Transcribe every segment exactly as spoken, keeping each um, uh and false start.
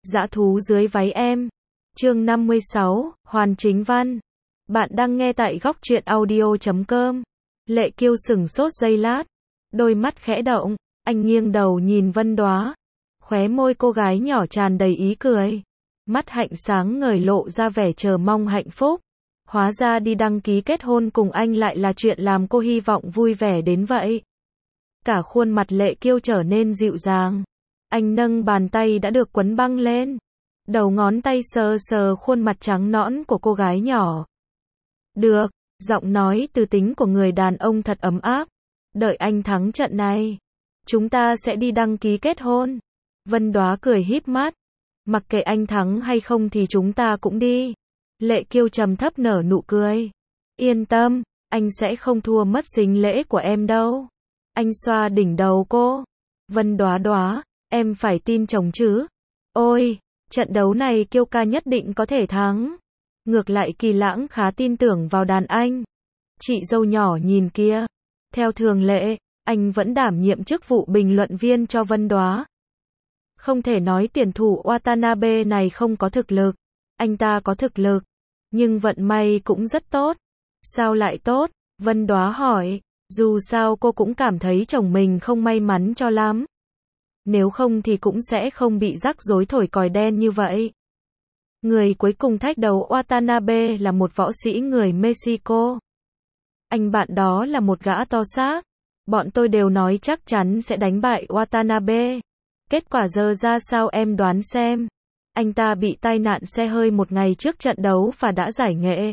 Dã thú dưới váy em. Chương năm mươi sáu, Hoàn Chính Văn. Bạn đang nghe tại góc truyện audio chấm com. Lệ Kiêu sững sốt giây lát, đôi mắt khẽ động, anh nghiêng đầu nhìn Vân Đóa. Khóe môi cô gái nhỏ tràn đầy ý cười, mắt hạnh sáng ngời lộ ra vẻ chờ mong hạnh phúc. Hóa ra đi đăng ký kết hôn cùng anh lại là chuyện làm cô hy vọng vui vẻ đến vậy. Cả khuôn mặt Lệ Kiêu trở nên dịu dàng. Anh nâng bàn tay đã được quấn băng lên, đầu ngón tay sờ sờ khuôn mặt trắng nõn của cô gái nhỏ. Được, giọng nói từ tính của người đàn ông thật ấm áp. Đợi anh thắng trận này, chúng ta sẽ đi đăng ký kết hôn. Vân Đóa cười híp mắt. Mặc kệ anh thắng hay không thì chúng ta cũng đi. Lệ Kiêu trầm thấp nở nụ cười. Yên tâm, anh sẽ không thua mất sính lễ của em đâu. Anh xoa đỉnh đầu cô. Vân Đóa Đóa, em phải tin chồng chứ. Ôi, trận đấu này Kiêu ca nhất định có thể thắng. Ngược lại Kỳ Lãng khá tin tưởng vào đàn anh. Chị dâu nhỏ nhìn kia. Theo thường lệ, anh vẫn đảm nhiệm chức vụ bình luận viên cho Vân Đóa. Không thể nói tuyển thủ Watanabe này không có thực lực. Anh ta có thực lực, nhưng vận may cũng rất tốt. Sao lại tốt? Vân Đóa hỏi. Dù sao cô cũng cảm thấy chồng mình không may mắn cho lắm. Nếu không thì cũng sẽ không bị rắc rối thổi còi đen như vậy. Người cuối cùng thách đấu Watanabe là một võ sĩ người Mexico. Anh bạn đó là một gã to xác. Bọn tôi đều nói chắc chắn sẽ đánh bại Watanabe. Kết quả giờ ra sao em đoán xem. Anh ta bị tai nạn xe hơi một ngày trước trận đấu và đã giải nghệ.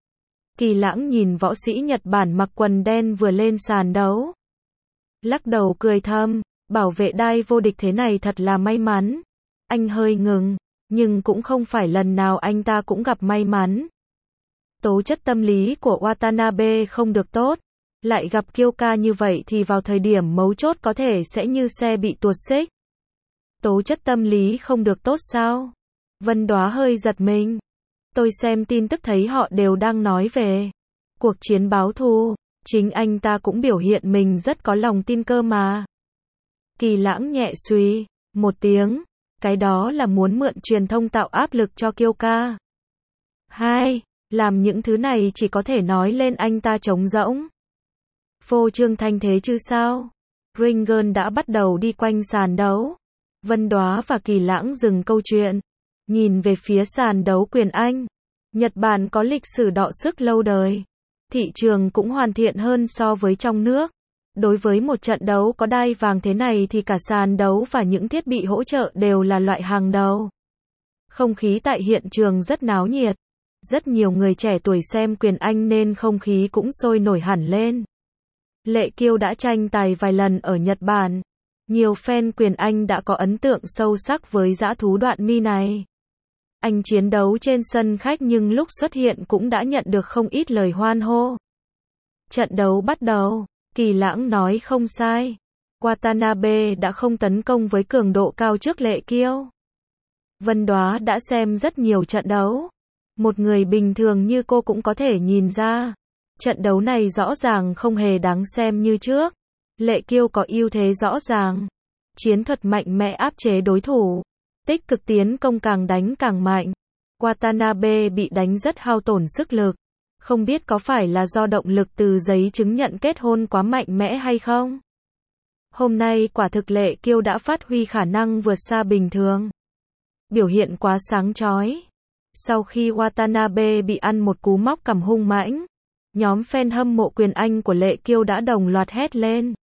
Kỳ Lãng nhìn võ sĩ Nhật Bản mặc quần đen vừa lên sàn đấu. Lắc đầu cười thầm, bảo vệ đai vô địch thế này thật là may mắn. Anh hơi ngừng, nhưng cũng không phải lần nào anh ta cũng gặp may mắn. Tố chất tâm lý của Watanabe không được tốt. Lại gặp Kiêu ca như vậy thì vào thời điểm mấu chốt có thể sẽ như xe bị tuột xích. Tố chất tâm lý không được tốt sao? Vân Đóa hơi giật mình. Tôi xem tin tức thấy họ đều đang nói về cuộc chiến báo thù. Chính anh ta cũng biểu hiện mình rất có lòng tin cơ mà. Kỳ Lãng nhẹ suy một tiếng. Cái đó là muốn mượn truyền thông tạo áp lực cho Kiêu ca. Hai, làm những thứ này chỉ có thể nói lên anh ta trống rỗng. Phô trương thanh thế chứ sao? Ringen đã bắt đầu đi quanh sàn đấu. Vân Đóa và Kỳ Lãng dừng câu chuyện, nhìn về phía sàn đấu quyền Anh. Nhật Bản có lịch sử đọ sức lâu đời. Thị trường cũng hoàn thiện hơn so với trong nước. Đối với một trận đấu có đai vàng thế này thì cả sàn đấu và những thiết bị hỗ trợ đều là loại hàng đầu. Không khí tại hiện trường rất náo nhiệt. Rất nhiều người trẻ tuổi xem quyền Anh nên không khí cũng sôi nổi hẳn lên. Lệ Kiêu đã tranh tài vài lần ở Nhật Bản. Nhiều fan quyền Anh đã có ấn tượng sâu sắc với dã thú Đoạn Mi này. Anh chiến đấu trên sân khách nhưng lúc xuất hiện cũng đã nhận được không ít lời hoan hô. Trận đấu bắt đầu, Kỳ Lãng nói không sai. Watanabe đã không tấn công với cường độ cao trước Lệ Kiêu. Vân Đóa đã xem rất nhiều trận đấu. Một người bình thường như cô cũng có thể nhìn ra. Trận đấu này rõ ràng không hề đáng xem như trước. Lệ Kiêu có ưu thế rõ ràng. Chiến thuật mạnh mẽ áp chế đối thủ. Tích cực tiến công càng đánh càng mạnh. Watanabe bị đánh rất hao tổn sức lực. Không biết có phải là do động lực từ giấy chứng nhận kết hôn quá mạnh mẽ hay không? Hôm nay quả thực Lệ Kiêu đã phát huy khả năng vượt xa bình thường. Biểu hiện quá sáng chói. Sau khi Watanabe bị ăn một cú móc cằm hung mãnh, nhóm fan hâm mộ quyền Anh của Lệ Kiêu đã đồng loạt hét lên.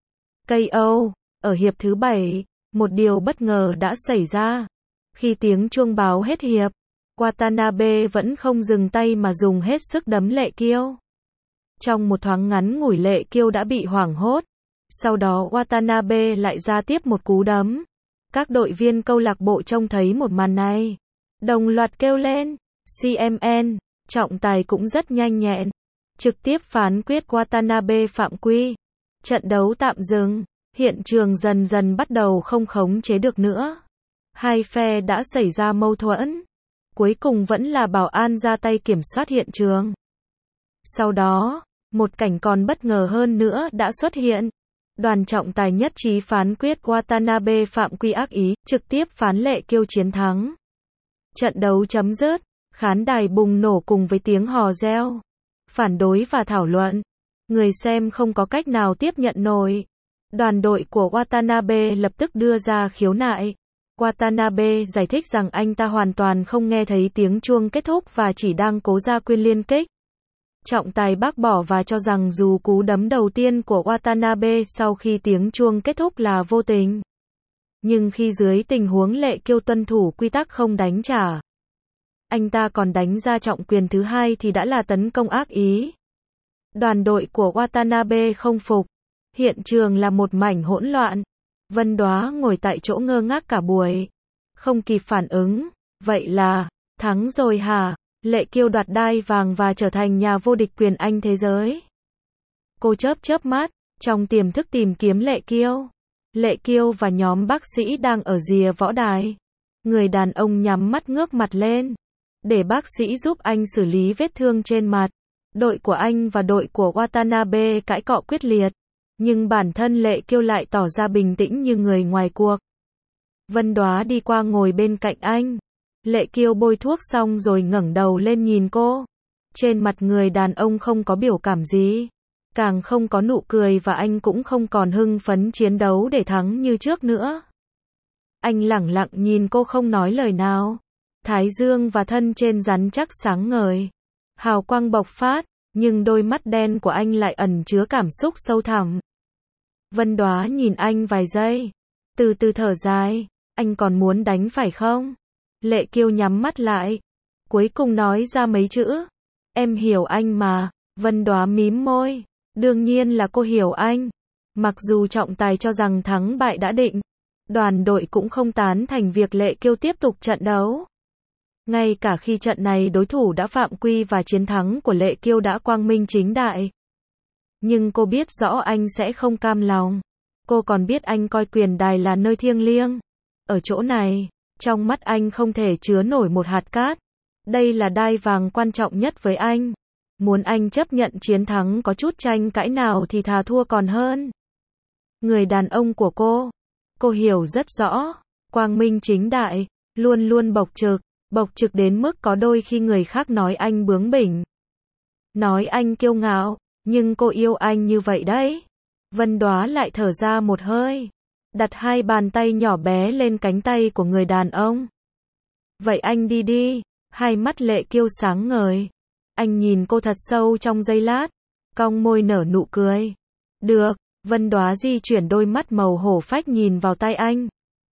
ca o. Ở hiệp thứ bảy, một điều bất ngờ đã xảy ra. Khi tiếng chuông báo hết hiệp, Watanabe vẫn không dừng tay mà dùng hết sức đấm Lệ Kiêu. Trong một thoáng ngắn ngủi Lệ Kiêu đã bị hoảng hốt. Sau đó Watanabe lại ra tiếp một cú đấm. Các đội viên câu lạc bộ trông thấy một màn này, đồng loạt kêu lên. xê em en, trọng tài cũng rất nhanh nhẹn, trực tiếp phán quyết Watanabe phạm quy. Trận đấu tạm dừng, hiện trường dần dần bắt đầu không khống chế được nữa. Hai phe đã xảy ra mâu thuẫn. Cuối cùng vẫn là bảo an ra tay kiểm soát hiện trường. Sau đó, một cảnh còn bất ngờ hơn nữa đã xuất hiện. Đoàn trọng tài nhất trí phán quyết Watanabe phạm quy ác ý, trực tiếp phán Lệ Kiêu chiến thắng. Trận đấu chấm dứt, khán đài bùng nổ cùng với tiếng hò reo, phản đối và thảo luận. Người xem không có cách nào tiếp nhận nổi. Đoàn đội của Watanabe lập tức đưa ra khiếu nại. Watanabe giải thích rằng anh ta hoàn toàn không nghe thấy tiếng chuông kết thúc và chỉ đang cố ra quyền liên kích. Trọng tài bác bỏ và cho rằng dù cú đấm đầu tiên của Watanabe sau khi tiếng chuông kết thúc là vô tình, nhưng khi dưới tình huống Lệ Kiêu tuân thủ quy tắc không đánh trả, anh ta còn đánh ra trọng quyền thứ hai thì đã là tấn công ác ý. Đoàn đội của Watanabe không phục. Hiện trường là một mảnh hỗn loạn. Vân Đóa ngồi tại chỗ ngơ ngác cả buổi, không kịp phản ứng. Vậy là thắng rồi hả? Lệ Kiêu đoạt đai vàng và trở thành nhà vô địch quyền Anh thế giới. Cô chớp chớp mắt, trong tiềm thức tìm kiếm Lệ Kiêu. Lệ Kiêu và nhóm bác sĩ đang ở rìa võ đài. Người đàn ông nhắm mắt ngước mặt lên, để bác sĩ giúp anh xử lý vết thương trên mặt. Đội của anh và đội của Watanabe cãi cọ quyết liệt, nhưng bản thân Lệ Kiêu lại tỏ ra bình tĩnh như người ngoài cuộc. Vân Đóa đi qua ngồi bên cạnh anh. Lệ Kiêu bôi thuốc xong rồi ngẩng đầu lên nhìn cô. Trên mặt người đàn ông không có biểu cảm gì, càng không có nụ cười và anh cũng không còn hưng phấn chiến đấu để thắng như trước nữa. Anh lẳng lặng nhìn cô không nói lời nào. Thái dương và thân trên rắn chắc sáng ngời, hào quang bộc phát, nhưng đôi mắt đen của anh lại ẩn chứa cảm xúc sâu thẳm. Vân Đóa nhìn anh vài giây, từ từ thở dài. Anh còn muốn đánh phải không? Lệ Kiêu nhắm mắt lại, cuối cùng nói ra mấy chữ. Em hiểu anh mà. Vân Đóa mím môi. Đương nhiên là cô hiểu anh. Mặc dù trọng tài cho rằng thắng bại đã định, đoàn đội cũng không tán thành việc Lệ Kiêu tiếp tục trận đấu. Ngay cả khi trận này đối thủ đã phạm quy và chiến thắng của Lệ Kiêu đã quang minh chính đại. Nhưng cô biết rõ anh sẽ không cam lòng. Cô còn biết anh coi quyền đài là nơi thiêng liêng. Ở chỗ này, trong mắt anh không thể chứa nổi một hạt cát. Đây là đai vàng quan trọng nhất với anh. Muốn anh chấp nhận chiến thắng có chút tranh cãi nào thì thà thua còn hơn. Người đàn ông của cô, cô hiểu rất rõ. Quang minh chính đại, luôn luôn bộc trực. Bộc trực đến mức có đôi khi người khác nói anh bướng bỉnh, nói anh kiêu ngạo, nhưng cô yêu anh như vậy đấy. Vân Đóa lại thở ra một hơi, đặt hai bàn tay nhỏ bé lên cánh tay của người đàn ông. Vậy anh đi đi. Hai mắt Lệ Kiêu sáng ngời. Anh nhìn cô thật sâu trong giây lát, cong môi nở nụ cười. Được. Vân Đóa di chuyển đôi mắt màu hổ phách nhìn vào tay anh.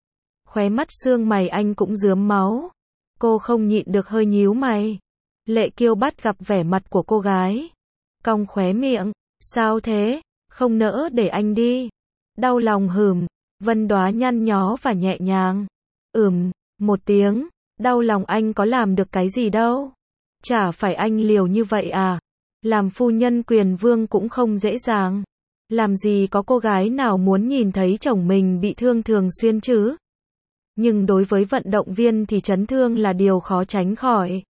Khóe mắt xương mày anh cũng rướm máu. Cô không nhịn được hơi nhíu mày. Lệ Kiêu bắt gặp vẻ mặt của cô gái, cong khóe miệng. Sao thế? Không nỡ để anh đi. Đau lòng hừm. Vân Đóa nhăn nhó và nhẹ nhàng. Ừm, một tiếng. Đau lòng anh có làm được cái gì đâu. Chả phải anh liều như vậy à. Làm phu nhân quyền vương cũng không dễ dàng. Làm gì có cô gái nào muốn nhìn thấy chồng mình bị thương thường xuyên chứ. Nhưng đối với vận động viên thì chấn thương là điều khó tránh khỏi.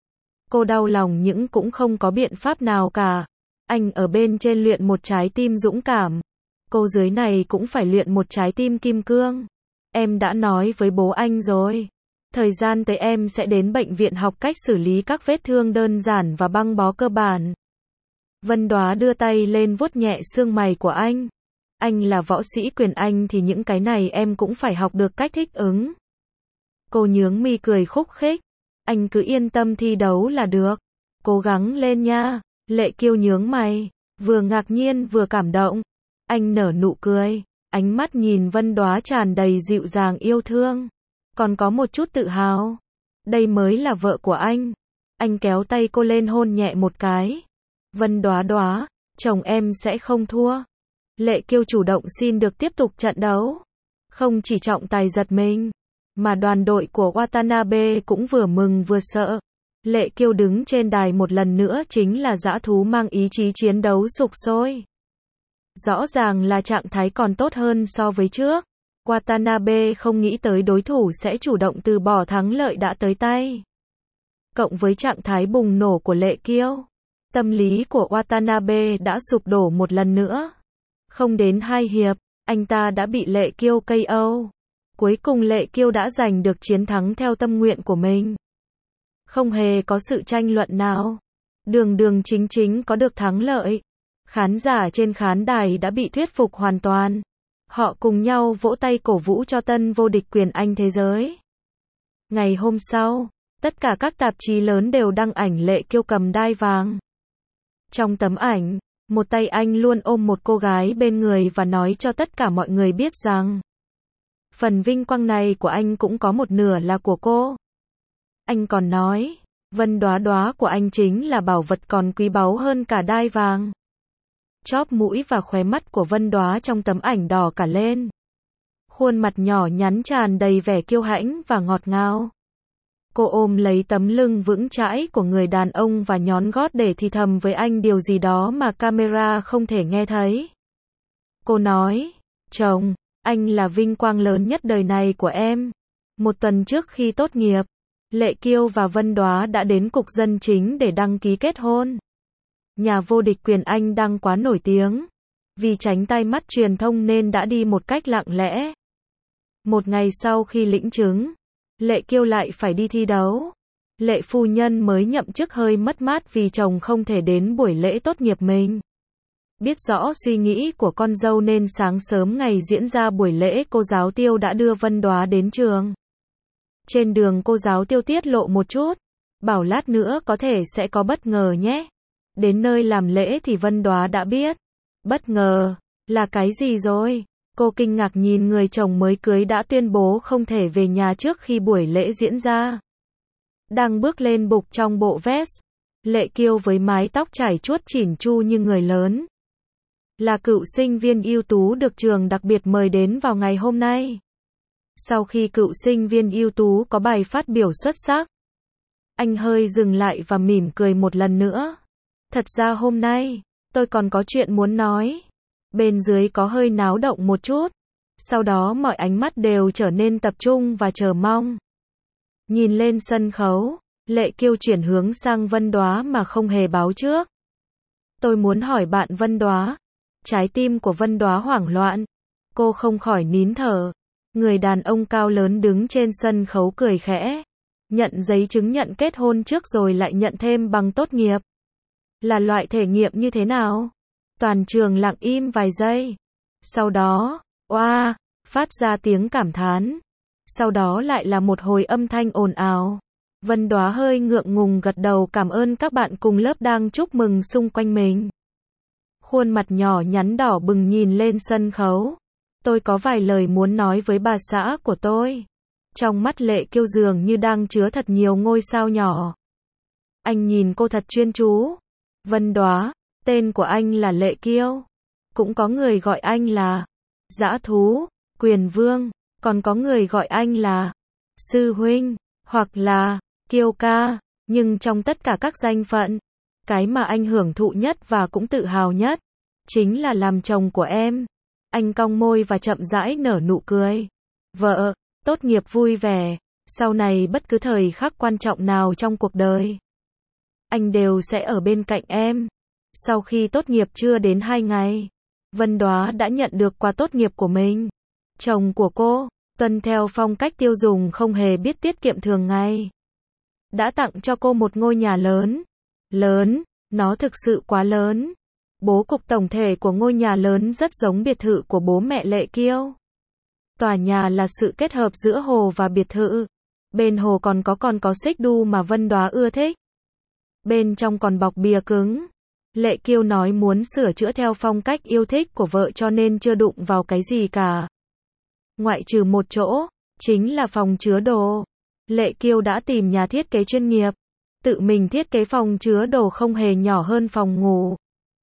Cô đau lòng nhưng cũng không có biện pháp nào cả. Anh ở bên trên luyện một trái tim dũng cảm. Cô dưới này cũng phải luyện một trái tim kim cương. Em đã nói với bố anh rồi. Thời gian tới em sẽ đến bệnh viện học cách xử lý các vết thương đơn giản và băng bó cơ bản. Vân Đóa đưa tay lên vuốt nhẹ xương mày của anh. Anh là võ sĩ quyền Anh thì những cái này em cũng phải học được cách thích ứng. Cô nhướng mi cười khúc khích. Anh cứ yên tâm thi đấu là được. Cố gắng lên nha. Lệ Kiêu nhướng mày, vừa ngạc nhiên vừa cảm động. Anh nở nụ cười, ánh mắt nhìn Vân Đóa tràn đầy dịu dàng yêu thương, còn có một chút tự hào. Đây mới là vợ của anh. Anh kéo tay cô lên hôn nhẹ một cái. Vân Đóa Đóa, chồng em sẽ không thua. Lệ Kiêu chủ động xin được tiếp tục trận đấu. Không chỉ trọng tài giật mình, mà đoàn đội của Watanabe cũng vừa mừng vừa sợ. Lệ Kiêu đứng trên đài một lần nữa chính là dã thú mang ý chí chiến đấu sục sôi. Rõ ràng là trạng thái còn tốt hơn so với trước. Watanabe không nghĩ tới đối thủ sẽ chủ động từ bỏ thắng lợi đã tới tay. Cộng với trạng thái bùng nổ của Lệ Kiêu, tâm lý của Watanabe đã sụp đổ một lần nữa. Không đến hai hiệp, anh ta đã bị Lệ Kiêu ca o. Cuối cùng Lệ Kiêu đã giành được chiến thắng theo tâm nguyện của mình. Không hề có sự tranh luận nào. Đường đường chính chính có được thắng lợi. Khán giả trên khán đài đã bị thuyết phục hoàn toàn. Họ cùng nhau vỗ tay cổ vũ cho tân vô địch quyền Anh thế giới. Ngày hôm sau, tất cả các tạp chí lớn đều đăng ảnh Lệ Kiêu cầm đai vàng. Trong tấm ảnh, một tay anh luôn ôm một cô gái bên người và nói cho tất cả mọi người biết rằng phần vinh quang này của anh cũng có một nửa là của cô. Anh còn nói, vân đóa đóa của anh chính là bảo vật còn quý báu hơn cả đai vàng. Chóp mũi và khóe mắt của Vân Đóa trong tấm ảnh đỏ cả lên. Khuôn mặt nhỏ nhắn tràn đầy vẻ kiêu hãnh và ngọt ngào. Cô ôm lấy tấm lưng vững chãi của người đàn ông và nhón gót để thì thầm với anh điều gì đó mà camera không thể nghe thấy. Cô nói, chồng, anh là vinh quang lớn nhất đời này của em. Một tuần trước khi tốt nghiệp, Lệ Kiêu và Vân Đóa đã đến cục dân chính để đăng ký kết hôn. Nhà vô địch quyền Anh đang quá nổi tiếng. Vì tránh tai mắt truyền thông nên đã đi một cách lặng lẽ. Một ngày sau khi lĩnh chứng, Lệ Kiêu lại phải đi thi đấu. Lệ phu nhân mới nhậm chức hơi mất mát vì chồng không thể đến buổi lễ tốt nghiệp mình. Biết rõ suy nghĩ của con dâu nên sáng sớm ngày diễn ra buổi lễ cô giáo Tiêu đã đưa Vân Đóa đến trường. Trên đường cô giáo Tiêu tiết lộ một chút, bảo lát nữa có thể sẽ có bất ngờ nhé. Đến nơi làm lễ thì Vân Đóa đã biết. Bất ngờ, là cái gì rồi? Cô kinh ngạc nhìn người chồng mới cưới đã tuyên bố không thể về nhà trước khi buổi lễ diễn ra. Đang bước lên bục trong bộ vest, Lệ Kiêu với mái tóc chải chuốt chỉn chu như người lớn. Là cựu sinh viên ưu tú được trường đặc biệt mời đến vào ngày hôm nay. Sau khi cựu sinh viên ưu tú có bài phát biểu xuất sắc, anh hơi dừng lại và mỉm cười một lần nữa. Thật ra hôm nay, tôi còn có chuyện muốn nói. Bên dưới có hơi náo động một chút. Sau đó mọi ánh mắt đều trở nên tập trung và chờ mong. Nhìn lên sân khấu, Lệ Kiêu chuyển hướng sang Vân Đóa mà không hề báo trước. Tôi muốn hỏi bạn Vân Đóa. Trái tim của Vân Đóa hoảng loạn. Cô không khỏi nín thở. Người đàn ông cao lớn đứng trên sân khấu cười khẽ. Nhận giấy chứng nhận kết hôn trước rồi lại nhận thêm bằng tốt nghiệp. Là loại thể nghiệm như thế nào? Toàn trường lặng im vài giây. Sau đó, oa, phát ra tiếng cảm thán. Sau đó lại là một hồi âm thanh ồn ào. Vân Đóa hơi ngượng ngùng gật đầu cảm ơn các bạn cùng lớp đang chúc mừng xung quanh mình. Khuôn mặt nhỏ nhắn đỏ bừng nhìn lên sân khấu. Tôi có vài lời muốn nói với bà xã của tôi. Trong mắt Lệ Kiêu dường như đang chứa thật nhiều ngôi sao nhỏ. Anh nhìn cô thật chuyên chú. Vân Đóa, tên của anh là Lệ Kiêu. Cũng có người gọi anh là Dã Thú, Quyền Vương. Còn có người gọi anh là Sư Huynh, hoặc là Kiêu Ca. Nhưng trong tất cả các danh phận, cái mà anh hưởng thụ nhất và cũng tự hào nhất, chính là làm chồng của em. Anh cong môi và chậm rãi nở nụ cười. Vợ, tốt nghiệp vui vẻ. Sau này bất cứ thời khắc quan trọng nào trong cuộc đời, anh đều sẽ ở bên cạnh em. Sau khi tốt nghiệp chưa đến hai ngày, Vân Đóa đã nhận được quà tốt nghiệp của mình. Chồng của cô, tuân theo phong cách tiêu dùng không hề biết tiết kiệm thường ngày, đã tặng cho cô một ngôi nhà lớn. Lớn, nó thực sự quá lớn. Bố cục tổng thể của ngôi nhà lớn rất giống biệt thự của bố mẹ Lệ Kiêu. Tòa nhà là sự kết hợp giữa hồ và biệt thự. Bên hồ còn có còn có xích đu mà Vân Đóa ưa thích. Bên trong còn bọc bìa cứng. Lệ Kiêu nói muốn sửa chữa theo phong cách yêu thích của vợ cho nên chưa đụng vào cái gì cả. Ngoại trừ một chỗ, chính là phòng chứa đồ. Lệ Kiêu đã tìm nhà thiết kế chuyên nghiệp. Tự mình thiết kế phòng chứa đồ không hề nhỏ hơn phòng ngủ.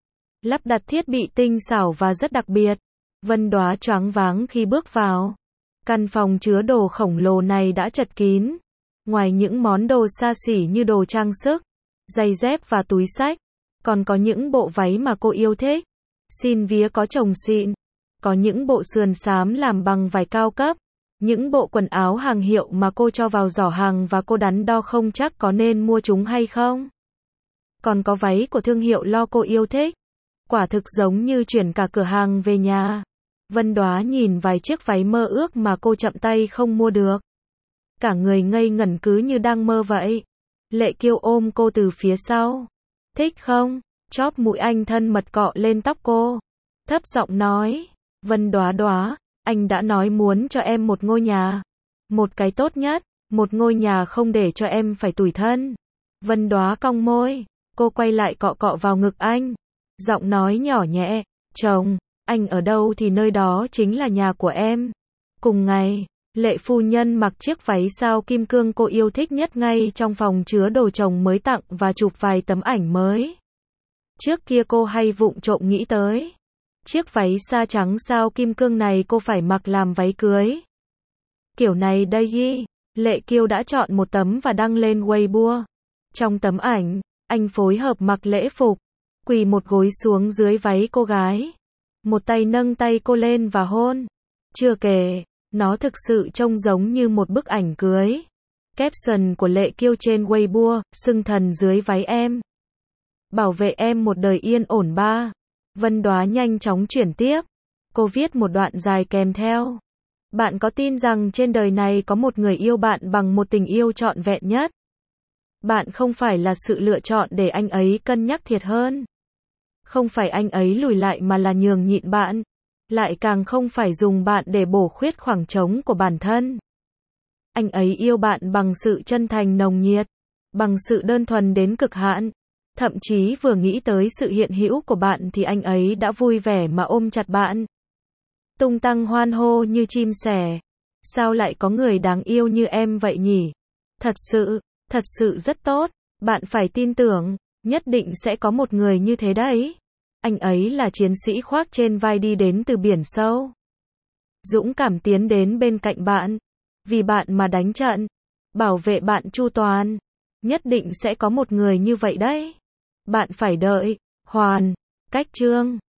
Lắp đặt thiết bị tinh xảo và rất đặc biệt. Vân Đóa choáng váng khi bước vào. Căn phòng chứa đồ khổng lồ này đã chật kín. Ngoài những món đồ xa xỉ như đồ trang sức, giày dép và túi xách, còn có những bộ váy mà cô yêu thích. Xin vía có chồng xịn. Có những bộ sườn xám làm bằng vải cao cấp. Những bộ quần áo hàng hiệu mà cô cho vào giỏ hàng và cô đắn đo không chắc có nên mua chúng hay không. Còn có váy của thương hiệu lo cô yêu thích. Quả thực giống như chuyển cả cửa hàng về nhà. Vân Đoá nhìn vài chiếc váy mơ ước mà cô chậm tay không mua được. Cả người ngây ngẩn cứ như đang mơ vậy. Lệ Kiêu ôm cô từ phía sau. Thích không? Chóp mũi anh thân mật cọ lên tóc cô. Thấp giọng nói. Vân Đoá Đoá, anh đã nói muốn cho em một ngôi nhà. Một cái tốt nhất. Một ngôi nhà không để cho em phải tủi thân. Vân Đoá cong môi. Cô quay lại cọ cọ vào ngực anh. Giọng nói nhỏ nhẹ. Chồng, anh ở đâu thì nơi đó chính là nhà của em. Cùng ngày, Lệ phu nhân mặc chiếc váy sao kim cương cô yêu thích nhất ngay trong phòng chứa đồ chồng mới tặng và chụp vài tấm ảnh mới. Trước kia cô hay vụng trộm nghĩ tới. Chiếc váy sa trắng sao kim cương này cô phải mặc làm váy cưới. Kiểu này đây y. Lệ Kiêu đã chọn một tấm và đăng lên Weibo. Trong tấm ảnh, anh phối hợp mặc lễ phục, quỳ một gối xuống dưới váy cô gái. Một tay nâng tay cô lên và hôn. Chưa kể, nó thực sự trông giống như một bức ảnh cưới. Caption của Lệ Kiêu trên Weibo, xưng thần dưới váy em. Bảo vệ em một đời yên ổn ba. Vân Đoá nhanh chóng chuyển tiếp. Cô viết một đoạn dài kèm theo. Bạn có tin rằng trên đời này có một người yêu bạn bằng một tình yêu trọn vẹn nhất? Bạn không phải là sự lựa chọn để anh ấy cân nhắc thiệt hơn. Không phải anh ấy lùi lại mà là nhường nhịn bạn. Lại càng không phải dùng bạn để bổ khuyết khoảng trống của bản thân. Anh ấy yêu bạn bằng sự chân thành nồng nhiệt, bằng sự đơn thuần đến cực hạn. Thậm chí vừa nghĩ tới sự hiện hữu của bạn thì anh ấy đã vui vẻ mà ôm chặt bạn. Tung tăng hoan hô như chim sẻ. Sao lại có người đáng yêu như em vậy nhỉ? Thật sự, thật sự rất tốt. Bạn phải tin tưởng, nhất định sẽ có một người như thế đấy. Anh ấy là chiến sĩ khoác trên vai đi đến từ biển sâu. Dũng cảm tiến đến bên cạnh bạn. Vì bạn mà đánh trận. Bảo vệ bạn chu toàn. Nhất định sẽ có một người như vậy đấy. Bạn phải đợi. Hoàn. Cách chương